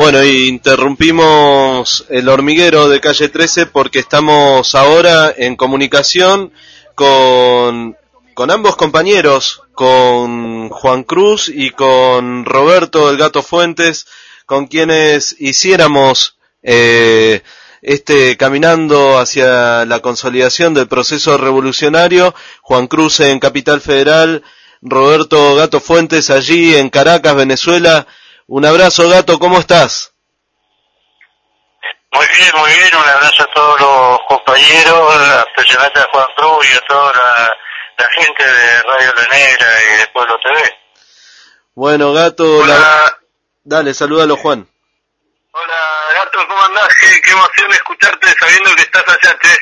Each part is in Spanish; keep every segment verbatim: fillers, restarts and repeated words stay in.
Bueno, interrumpimos el hormiguero de calle trece porque estamos ahora en comunicación con, con ambos compañeros, con Juan Cruz y con Roberto el Gato Fuentes, con quienes hiciéramos eh, este caminando hacia la consolidación del proceso revolucionario. Juan Cruz en Capital Federal, Roberto Gato Fuentes allí en Caracas, Venezuela. Un abrazo, Gato, ¿cómo estás? Muy bien, muy bien, un abrazo a todos los compañeros, especialmente a Juan Cruz y a toda la, la gente de Radio La Negra y de Pueblo T V. Bueno, Gato, Hola. La... dale, salúdalo, Juan. Hola, Gato, ¿cómo andás? Qué, qué emoción escucharte sabiendo que estás allá, che.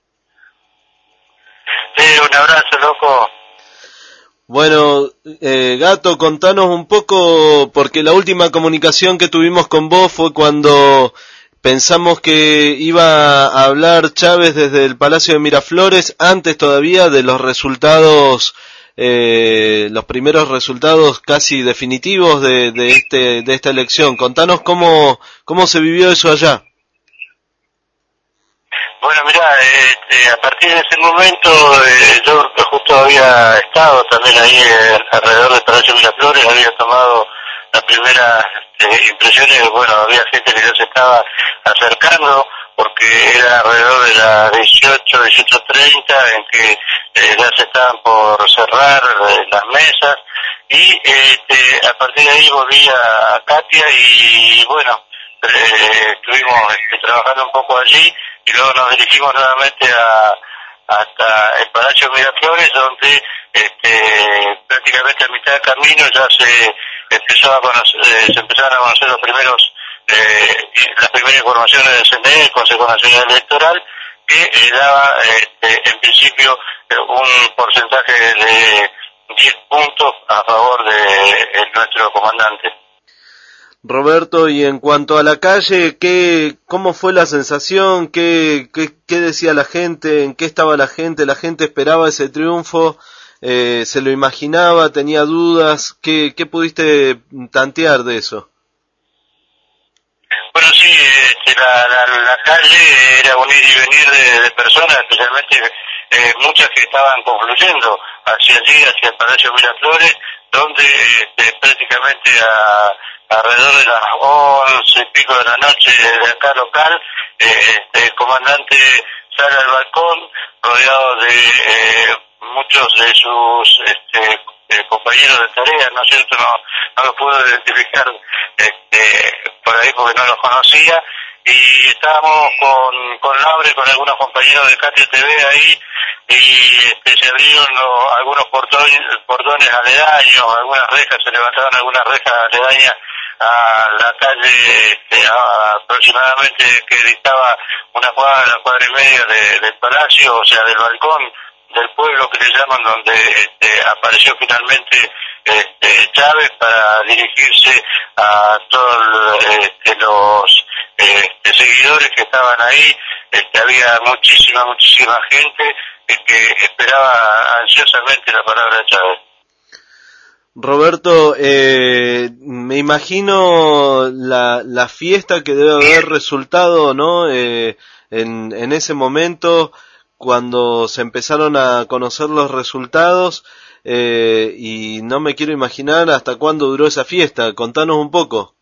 Sí, un abrazo, loco. Bueno, eh, Gato, contanos un poco, porque la última comunicación que tuvimos con vos fue cuando pensamos que iba a hablar Chávez desde el Palacio de Miraflores, antes todavía de los resultados, eh, los primeros resultados casi definitivos de, de este, de esta elección. Contanos cómo, cómo se vivió eso allá. Bueno, mirá, este, a partir de ese momento eh, yo justo había estado también ahí eh, alrededor del Palacio Miraflores, había tomado las primeras este, impresiones. Bueno, había gente que ya se estaba acercando porque era alrededor de las dieciocho, dieciocho treinta en que eh, ya se estaban por cerrar eh, las mesas y este, a partir de ahí volví a, a Katia y bueno, eh, estuvimos este, trabajando un poco allí. Y luego nos dirigimos nuevamente a hasta el Palacio Miraflores, donde este, prácticamente a mitad de camino ya se empezó a conocer, eh, se empezaron a conocer los primeros eh, las primeras informaciones del C N E, el Consejo Nacional Electoral, que eh, daba este, en principio eh, un porcentaje de diez puntos a favor de, de nuestro comandante. Roberto, y en cuanto a la calle, ¿qué, cómo fue la sensación? ¿Qué, qué, qué decía la gente? ¿En qué estaba la gente? ¿La gente esperaba ese triunfo? Eh, ¿Se lo imaginaba? ¿Tenía dudas? ¿Qué, qué pudiste tantear de eso? Bueno, sí, este, la, la, la calle era un ir y venir de, de personas, especialmente eh, muchas que estaban confluyendo hacia allí, hacia el Palacio Miraflores, donde este, prácticamente a alrededor de las once y pico de la noche de acá local, eh, este, el comandante sale al balcón rodeado de eh, muchos de sus este, eh, compañeros de tarea, ¿no es cierto? No, no los puedo identificar este, por ahí porque no los conocía, y estábamos con, con Laure, con algunos compañeros de Katia T V ahí, y este, se abrieron los, algunos portones, portones aledaños, algunas rejas, se levantaron algunas rejas aledañas a la calle este, a, aproximadamente que distaba una cuadra, cuadra y media de, del palacio, o sea, del balcón del pueblo que le llaman, donde este, apareció finalmente este, Chávez para dirigirse a todos este, los este, seguidores que estaban ahí. Este, había muchísima, muchísima gente que, que esperaba ansiosamente la palabra de Chávez. Roberto, eh, me imagino la, la fiesta que debe haber resultado, ¿no? Eh, en, en ese momento, cuando se empezaron a conocer los resultados, eh, y no me quiero imaginar hasta cuándo duró esa fiesta. Contanos un poco.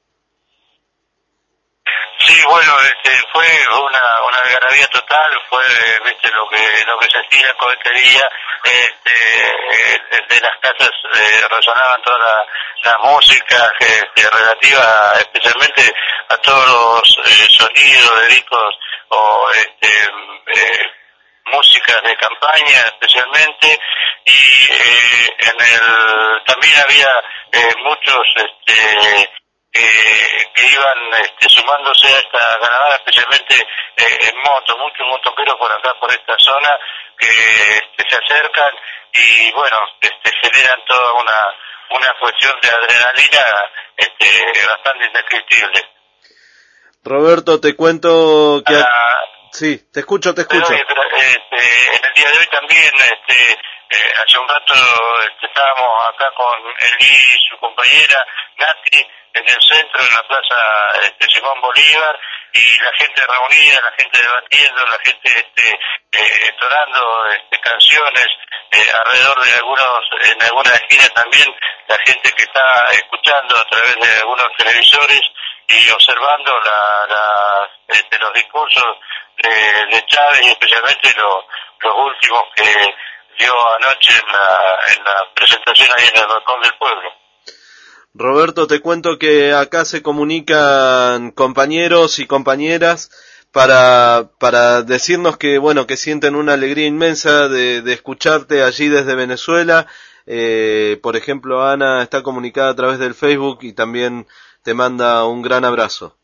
Sí, bueno, este, fue una, una algarabía total, fue, viste, lo que, lo que se hacía en cohetería, este, de las casas eh, resonaban todas las la músicas este, relativas especialmente a todos los eh, sonidos de discos o este, eh, músicas de campaña especialmente, y eh, en el también había eh, muchos este Eh, que iban este, sumándose a esta caravana, especialmente eh, en moto, muchos motoqueros por acá, por esta zona, que este, se acercan y bueno, este, generan toda una una cuestión de adrenalina este, bastante indescriptible. Roberto, te cuento que... Ah, sí, te escucho, te escucho. pero, pero, este, en el día de hoy también este, Eh, hace un rato este, estábamos acá con Eli y su compañera Nati en el centro, en la plaza este, Simón Bolívar, y la gente reunida, la gente debatiendo, la gente este, eh, entonando este, canciones, eh, alrededor de algunos, en algunas esquinas también, la gente que está escuchando a través de algunos televisores y observando la, la, este, los discursos de, de Chávez, y especialmente lo, los últimos que dio anoche en la, en la presentación ahí en el balcón del pueblo. Roberto, te cuento que acá se comunican compañeros y compañeras para para decirnos que bueno que sienten una alegría inmensa de, de escucharte allí desde Venezuela. Eh, por ejemplo, Ana está comunicada a través del Facebook y también te manda un gran abrazo.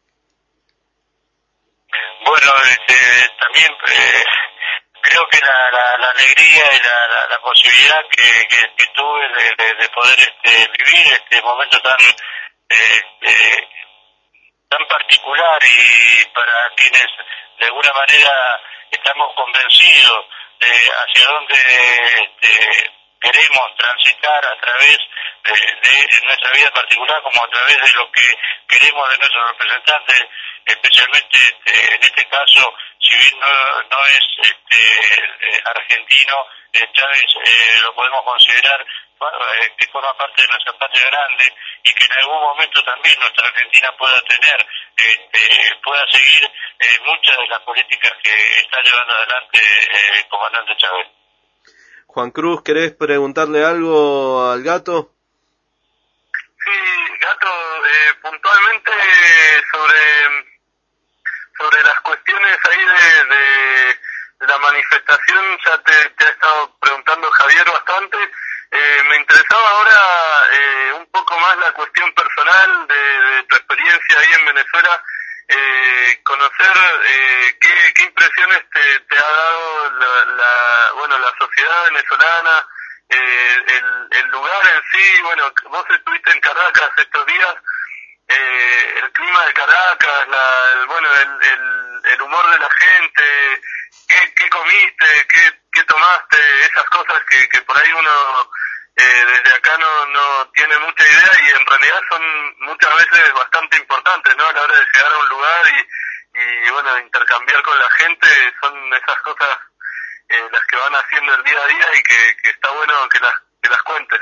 Bueno, este, también eh, creo que la, la, la alegría y la, la, la posibilidad que, que, que tuve de, de, de poder este, vivir este momento tan eh, eh, tan particular, y para quienes de alguna manera estamos convencidos de hacia dónde este, queremos transitar a través de, de nuestra vida particular, como a través de lo que queremos de nuestros representantes, especialmente este, en este caso, si bien no, no es este, eh, argentino, eh, Chávez eh, lo podemos considerar eh, que forma parte de nuestra patria grande, y que en algún momento también nuestra Argentina pueda tener, este, pueda seguir eh, muchas de las políticas que está llevando adelante eh, el comandante Chávez. Juan Cruz, ¿querés preguntarle algo al Gato? Sí, Gato, eh, puntualmente sobre sobre las cuestiones ahí de, de, de la manifestación, ya te, te ha estado preguntando Javier bastante. Eh, me interesaba ahora eh, un poco más la cuestión personal de, de tu experiencia ahí en Venezuela, eh, conocer eh, qué, qué impresiones te, te ha dado la, la, bueno, la sociedad venezolana, eh, el, el lugar en sí. Bueno, vos estuviste en Caracas estos días. Eh, el clima de Caracas, la, el, bueno, el, el, el humor de la gente, qué, qué comiste, qué, qué tomaste, esas cosas que, que por ahí uno eh, desde acá no, no tiene mucha idea, y en realidad son muchas veces bastante importantes, ¿no? A la hora de llegar a un lugar y, y bueno, intercambiar con la gente, son esas cosas eh, las que van haciendo el día a día, y que, que está bueno que las, que las cuentes.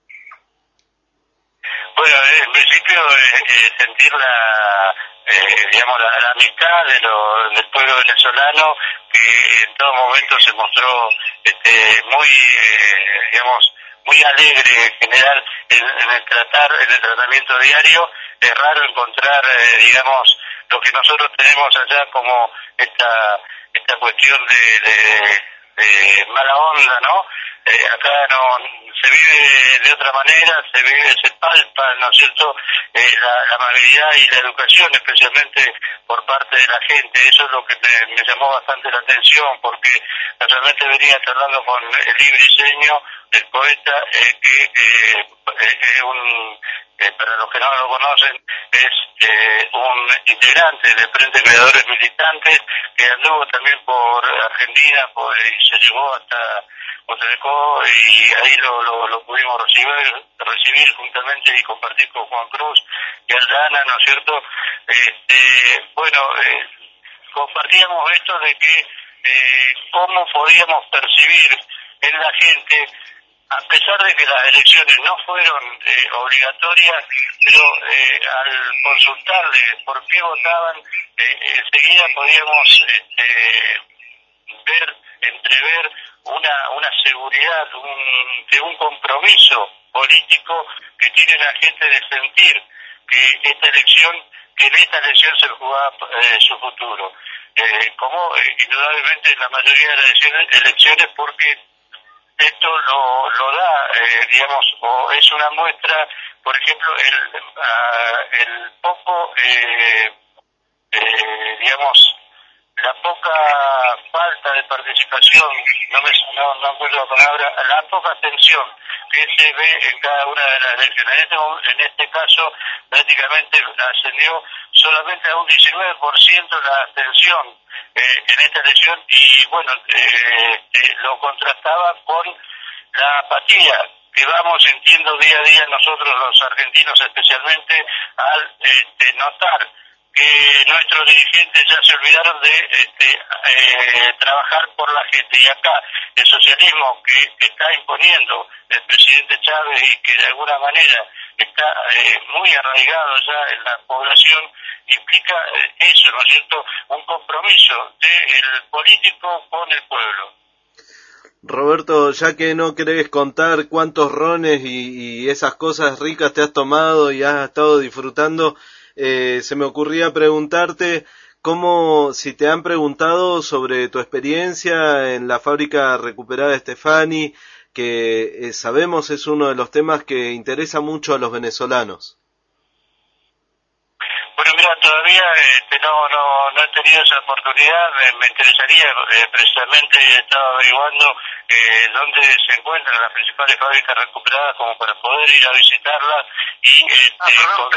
Bueno, en principio eh, eh, sentir la, eh, digamos, la, la amistad de lo, del pueblo venezolano, que en todo momento se mostró este, muy, eh, digamos, muy alegre en general en, en el tratar, en el tratamiento diario. Es raro encontrar, eh, digamos, lo que nosotros tenemos allá como esta, esta cuestión de, de, de mala onda, ¿no? Eh, acá no se vive de otra manera, se vive, se palpa, ¿no es cierto?, eh, la, la amabilidad y la educación, especialmente por parte de la gente. Eso es lo que me, me llamó bastante la atención, porque casualmente venía charlando con Eli Briceño, el poeta, eh, que eh, es un, eh, para los que no lo conocen, es eh, un integrante del Frente de Creadores Militantes, que anduvo también por Argentina, por, y se llevó hasta Cotelecó, y ahí lo, lo, lo pudimos recibir, recibir juntamente y compartir con Juan Cruz y Aldana, ¿no es cierto? Este, bueno, eh, compartíamos esto de que eh, cómo podíamos percibir en la gente, a pesar de que las elecciones no fueron eh, obligatorias, pero eh, al consultarle por qué votaban, eh, enseguida podíamos este, ver, entrever una una seguridad, un, de un compromiso político que tiene la gente de sentir que esta elección, que en esta elección se jugaba eh, su futuro. Eh, como eh, indudablemente la mayoría de las elecciones, porque esto lo, lo da, eh, digamos, o es una muestra, por ejemplo, el, uh, el poco, eh, eh, digamos, la poca falta de participación, no me no, no acuerdo la palabra, la poca atención que se ve en cada una de las elecciones. En este, en este caso, prácticamente ascendió solamente a un diecinueve por ciento la abstención eh, en esta elección, y bueno, eh, eh, lo contrastaba con la apatía que vamos sintiendo día a día nosotros los argentinos, especialmente al este, notar que nuestros dirigentes ya se olvidaron de este, eh, trabajar por la gente. Y acá el socialismo que, que está imponiendo el presidente Chávez y que de alguna manera está eh, muy arraigado ya en la población, implica eh, eso, ¿no es cierto?, un compromiso del político con el pueblo. Roberto, ya que no querés contar cuántos rones y, y esas cosas ricas te has tomado y has estado disfrutando, eh, se me ocurría preguntarte cómo, si te han preguntado sobre tu experiencia en la fábrica recuperada Stefani, que eh, sabemos es uno de los temas que interesa mucho a los venezolanos. Bueno, mira, todavía este, no, no, no he tenido esa oportunidad, me, me interesaría, eh, precisamente he estado averiguando eh, dónde se encuentran las principales fábricas recuperadas como para poder ir a visitarlas y este, ah, perdón, con,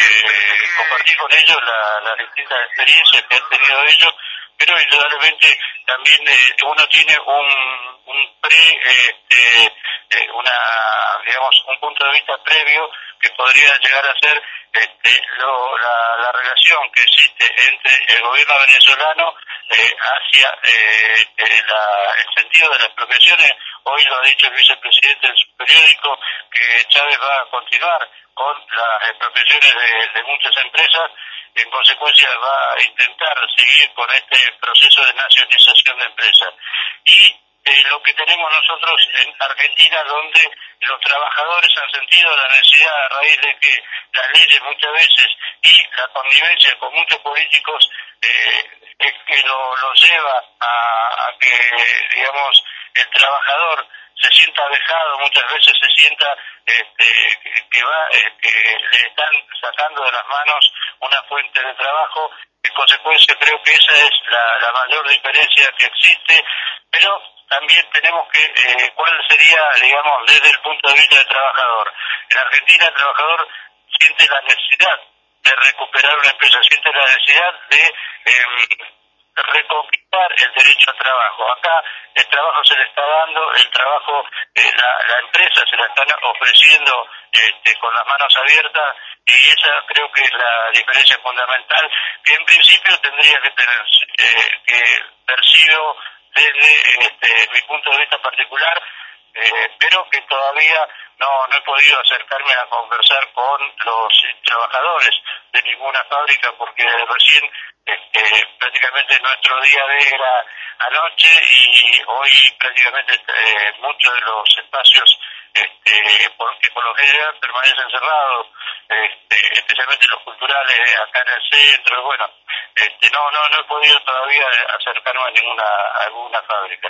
eh, compartir con ellos la, las distintas experiencias que han tenido ellos, pero indudablemente también eh, uno tiene un, un pre, este, eh, una, digamos, un punto de vista previo que podría llegar a ser este, lo, la, la relación que existe entre el gobierno venezolano eh, hacia eh, eh, la, el sentido de las expropiaciones. Hoy lo ha dicho el vicepresidente en su periódico que Chávez va a continuar con las expropiaciones de, de muchas empresas. En consecuencia va a intentar seguir con este proceso de nacionalización de empresas. Y eh, lo que tenemos nosotros en Argentina, donde los trabajadores han sentido la necesidad a raíz de que las leyes muchas veces y la connivencia con muchos políticos eh, es que lo, lo lleva a, a que, digamos, el trabajador se sienta vejado, muchas veces se sienta este, que, que va, eh, que le están sacando de las manos una fuente de trabajo. En consecuencia creo que esa es la, la mayor diferencia que existe, pero también tenemos que, eh, ¿cuál sería, digamos, desde el punto de vista del trabajador? En Argentina el trabajador siente la necesidad de recuperar una empresa, siente la necesidad de eh, reconquistar el derecho al trabajo. Acá el trabajo se le está dando, el trabajo, eh, la, la empresa se la están ofreciendo este, con las manos abiertas, y esa creo que es la diferencia fundamental que en principio tendría que tener, eh, que percibo desde este, mi punto de vista particular, eh, pero que todavía no, no he podido acercarme a conversar con los trabajadores de ninguna fábrica, porque recién este, prácticamente nuestro día de era anoche y hoy prácticamente eh, muchos de los espacios este, porque por lo general permanecen cerrados, este, especialmente los culturales acá en el centro. Bueno, este, no, no, no he podido todavía acercarme a ninguna, a alguna fábrica.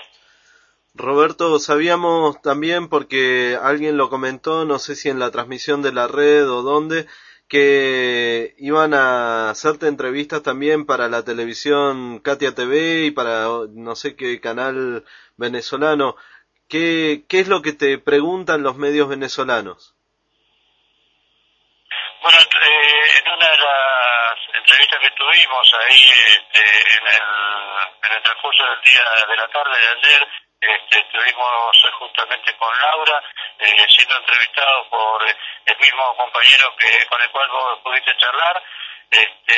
Roberto, sabíamos también, porque alguien lo comentó, no sé si en la transmisión de la red o dónde, que iban a hacerte entrevistas también para la televisión Katia T V y para no sé qué canal venezolano. ¿Qué, qué es lo que te preguntan los medios venezolanos? Bueno, eh, en una de las entrevistas que tuvimos ahí este, en, el, en el transcurso del día de la tarde de ayer, Este, estuvimos justamente con Laura, eh, siendo entrevistado por el mismo compañero que con el cual vos pudiste charlar. Este,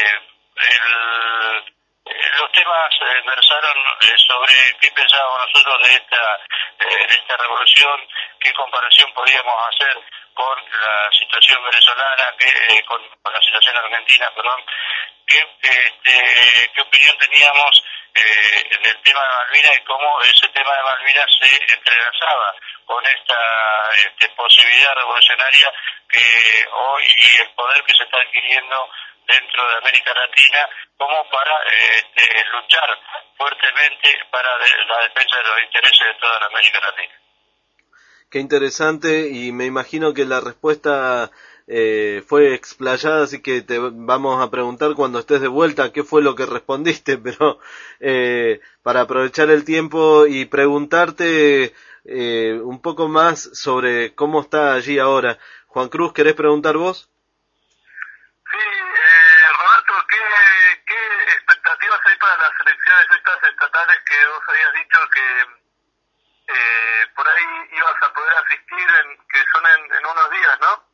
el, los temas eh, versaron eh, sobre qué pensábamos nosotros de esta, eh, de esta revolución, qué comparación podíamos hacer con la situación venezolana, que, eh, con, con la situación argentina, perdón, qué, este, qué opinión teníamos Eh, en el tema de Malvinas y cómo ese tema de Malvinas se entrelazaba con esta este, posibilidad revolucionaria que hoy y el poder que se está adquiriendo dentro de América Latina, como para este, luchar fuertemente para de, la defensa de los intereses de toda la América Latina. Qué interesante, y me imagino que la respuesta Eh, fue explayada, así que te vamos a preguntar cuando estés de vuelta qué fue lo que respondiste, pero eh, para aprovechar el tiempo y preguntarte eh, un poco más sobre cómo está allí ahora. Juan Cruz, ¿querés preguntar vos? Sí, eh, Roberto, ¿qué, ¿qué expectativas hay para las elecciones estas estatales que vos habías dicho que, eh, por ahí ibas a poder asistir, en, que son en, en unos días, ¿no?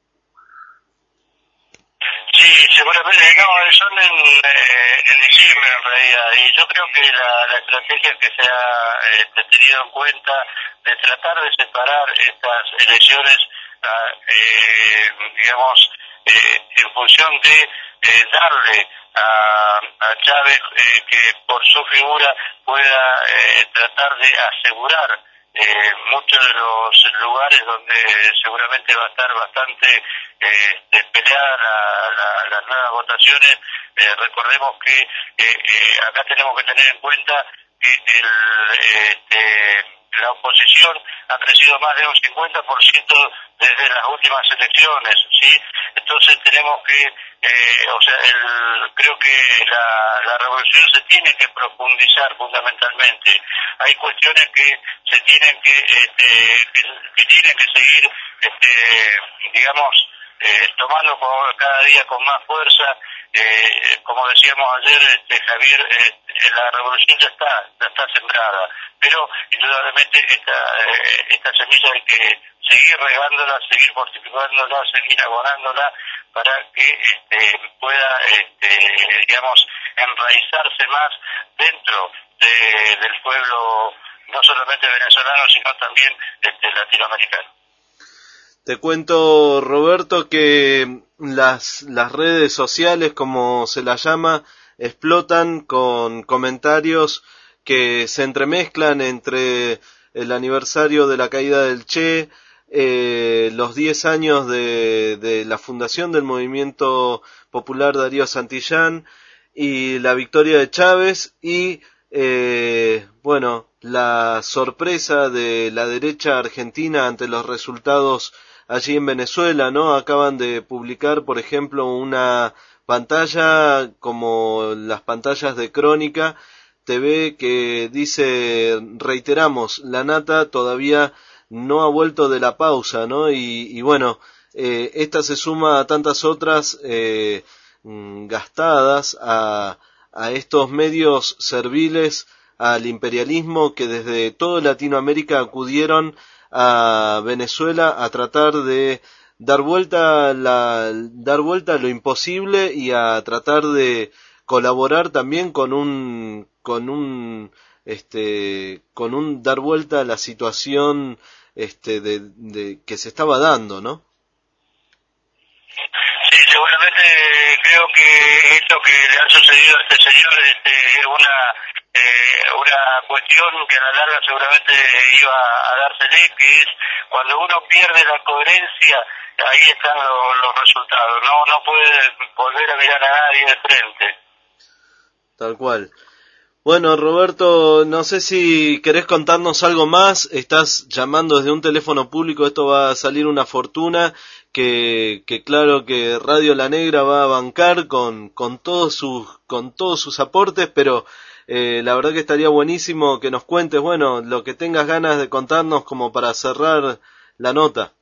Sí, seguramente, no, son en, eh, en diciembre en realidad, y yo creo que la, la estrategia que se ha este, tenido en cuenta de tratar de separar estas elecciones, a, eh, digamos, eh, en función de eh, darle a, a Chávez eh, que por su figura pueda eh, tratar de asegurar eh, muchos de los lugares donde seguramente va a estar bastante eh, peleada la, la, las nuevas votaciones. Eh, recordemos que eh, eh, acá tenemos que tener en cuenta que el, este, la oposición ha crecido más de un cincuenta por ciento desde las últimas elecciones, ¿sí? Entonces tenemos que, eh, o sea, el, creo que la, la revolución se tiene que profundizar fundamentalmente. Hay cuestiones que se tienen que, este, que, que tienen que seguir, este, digamos, eh, tomando cada día con más fuerza. Eh, como decíamos ayer, este, Javier, eh, la revolución ya está, ya está sembrada, pero indudablemente esta, eh, esta semilla hay que seguir regándola, seguir fortificándola, seguir abonándola para que este, pueda, este, digamos, enraizarse más dentro de, del pueblo, no solamente venezolano, sino también este, latinoamericano. Te cuento, Roberto, que las, las redes sociales, como se las llama, explotan con comentarios que se entremezclan entre el aniversario de la caída del Che, eh, los diez años de, de la fundación del Movimiento Popular Darío Santillán y la victoria de Chávez y, eh, bueno, la sorpresa de la derecha argentina ante los resultados allí en Venezuela, ¿no? Acaban de publicar, por ejemplo, una pantalla como las pantallas de Crónica T V que dice, reiteramos, la nata todavía no ha vuelto de la pausa, ¿no? Y, y bueno, eh, esta se suma a tantas otras eh, gastadas a, a estos medios serviles al imperialismo que desde toda Latinoamérica acudieron a Venezuela a tratar de dar vuelta la dar vuelta a lo imposible y a tratar de colaborar también con un con un este con un dar vuelta a la situación este de, de que se estaba dando, ¿no? Sí, seguramente creo que esto que le ha sucedido a este señor este, es una Eh, una cuestión que a la larga seguramente iba a dársele, que es cuando uno pierde la coherencia, ahí están lo, los resultados, no no puede volver a mirar a nadie de frente. Tal cual. Bueno, Roberto, no sé si querés contarnos algo más, estás llamando desde un teléfono público, esto va a salir una fortuna, que, que claro que Radio La Negra va a bancar con, con todos sus, con todos sus aportes, pero Eh, la verdad que estaría buenísimo que nos cuentes, bueno, lo que tengas ganas de contarnos como para cerrar la nota.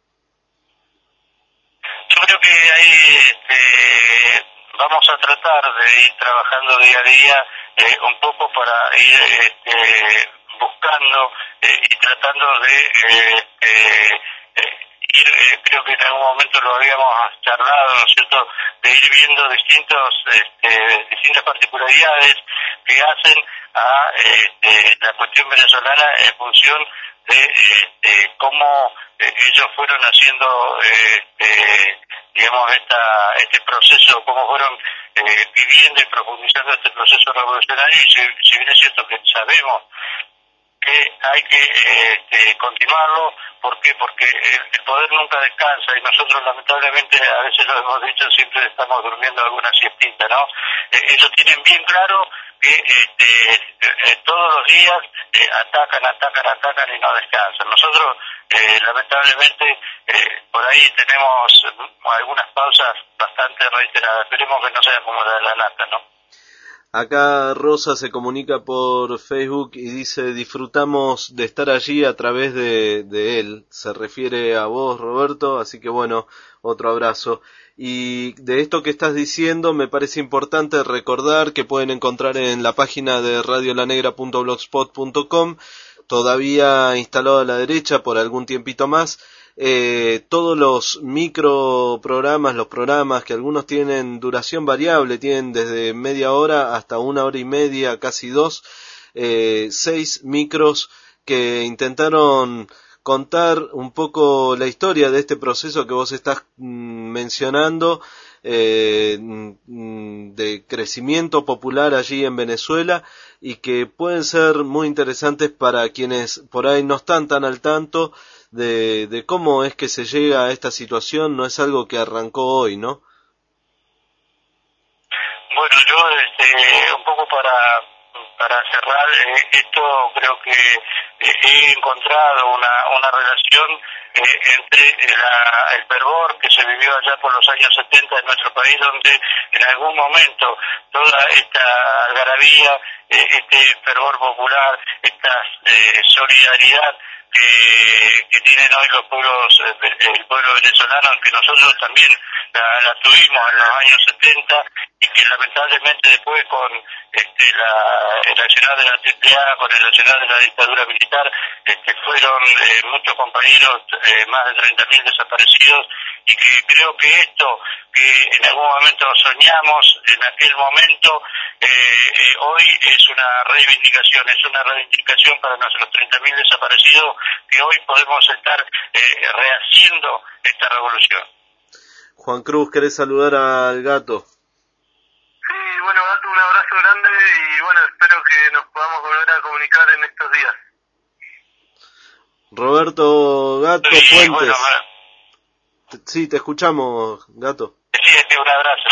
Yo creo que ahí este, vamos a tratar de ir trabajando día a día eh, un poco para ir este, buscando eh, y tratando de eh, eh, eh, ir, eh, creo que en algún momento lo habíamos charlado, ¿no es cierto?, de ir viendo distintos, este, distintas particularidades que hacen a este, la cuestión venezolana en función de este, cómo eh, ellos fueron haciendo este, digamos esta, este proceso, cómo fueron eh, viviendo y profundizando este proceso revolucionario, y si, si bien es cierto que sabemos que hay que este, continuarlo. ¿Por qué? Porque el poder nunca descansa y nosotros lamentablemente, a veces lo hemos dicho, siempre estamos durmiendo alguna siestita, ¿no? Eh, ellos tienen bien claro que este, eh, todos los días eh, atacan, atacan, atacan y no descansan. Nosotros eh, lamentablemente eh, por ahí tenemos algunas pausas bastante reiteradas. Esperemos que no sea como la de la nata, ¿no? Acá Rosa se comunica por Facebook y dice, disfrutamos de estar allí a través de, de él. Se refiere a vos, Roberto, así que bueno, otro abrazo. Y de esto que estás diciendo me parece importante recordar que pueden encontrar en la página de radio la negra punto blogspot punto com todavía instalado a la derecha por algún tiempito más. Eh, todos los microprogramas, los programas que algunos tienen duración variable, tienen desde media hora hasta una hora y media, casi dos, eh, seis micros que intentaron contar un poco la historia de este proceso que vos estás mm, mencionando, eh, de crecimiento popular allí en Venezuela, y que pueden ser muy interesantes para quienes por ahí no están tan al tanto de, de cómo es que se llega a esta situación. No es algo que arrancó hoy, ¿no? Bueno, yo este, un poco para para cerrar eh, esto, creo que eh, he encontrado una una relación eh, entre la, el fervor que se vivió allá por los años setenta en nuestro país, donde en algún momento toda esta algarabía, eh, este fervor popular, esta eh, solidaridad que, que tienen hoy los pueblos, el pueblo venezolano, que nosotros también la, la tuvimos en los años setenta, y que lamentablemente después con este, la, el accionar de la T T A, con el accionar de la dictadura militar, este, fueron eh, muchos compañeros, eh, más de treinta mil desaparecidos, y que creo que esto que en algún momento soñamos en aquel momento, eh, eh, hoy es una reivindicación, es una reivindicación para nuestros treinta mil desaparecidos, que hoy podemos estar eh, rehaciendo esta revolución. Juan Cruz, ¿querés saludar al Gato? Sí, bueno, Gato, un abrazo grande y bueno, espero que nos podamos volver a comunicar en estos días. Roberto Gato sí, Fuentes. Bueno, sí, te escuchamos, Gato. Sí, un abrazo.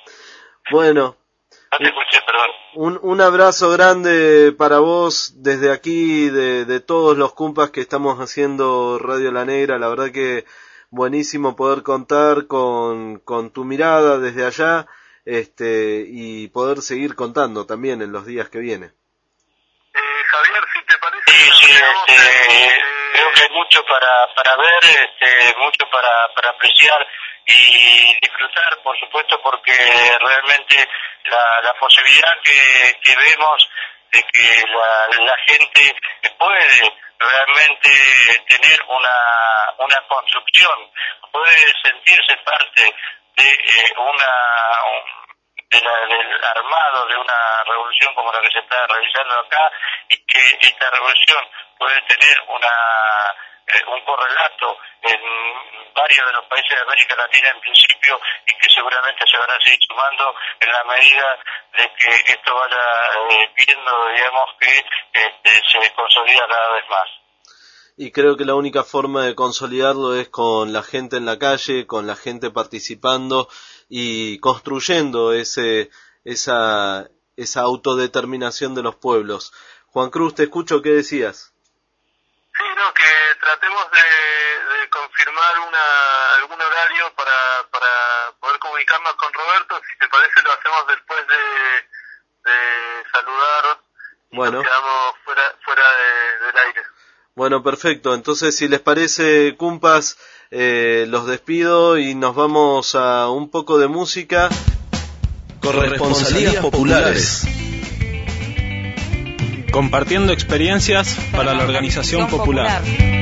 Bueno. No te escuché, perdón. Un, un abrazo grande para vos desde aquí, de, de todos los cumpas que estamos haciendo Radio La Negra. La verdad que buenísimo poder contar con, con tu mirada desde allá, este, y poder seguir contando también en los días que vienen. Eh, Javier, si te parece... Sí, sí, este, eh, creo que hay mucho para, para ver, este, mucho para, para apreciar y disfrutar, por supuesto, porque realmente la, la posibilidad que, que vemos de que la, la gente puede realmente tener una, una construcción, puede sentirse parte de eh, una de la, del armado de una revolución como la que se está realizando acá, y que esta revolución puede tener una eh, un correlato en varios de los países de América Latina en principio, y que seguramente se van a seguir sumando en la medida de que esto vaya eh, viendo, digamos, que este, se consolida cada vez más. Y creo que la única forma de consolidarlo es con la gente en la calle, con la gente participando y construyendo ese esa esa autodeterminación de los pueblos. Juan Cruz, te escucho, ¿qué decías? Sí, no, que tratemos de, de confirmar una algún horario para para poder comunicarnos con Roberto. Si te parece, lo hacemos después de, de saludar. Bueno. Nos quedamos fuera fuera de, del aire. Bueno, perfecto. Entonces, si les parece, cumpas, eh, los despido y nos vamos a un poco de música. Corresponsalías populares. Compartiendo experiencias para la organización popular.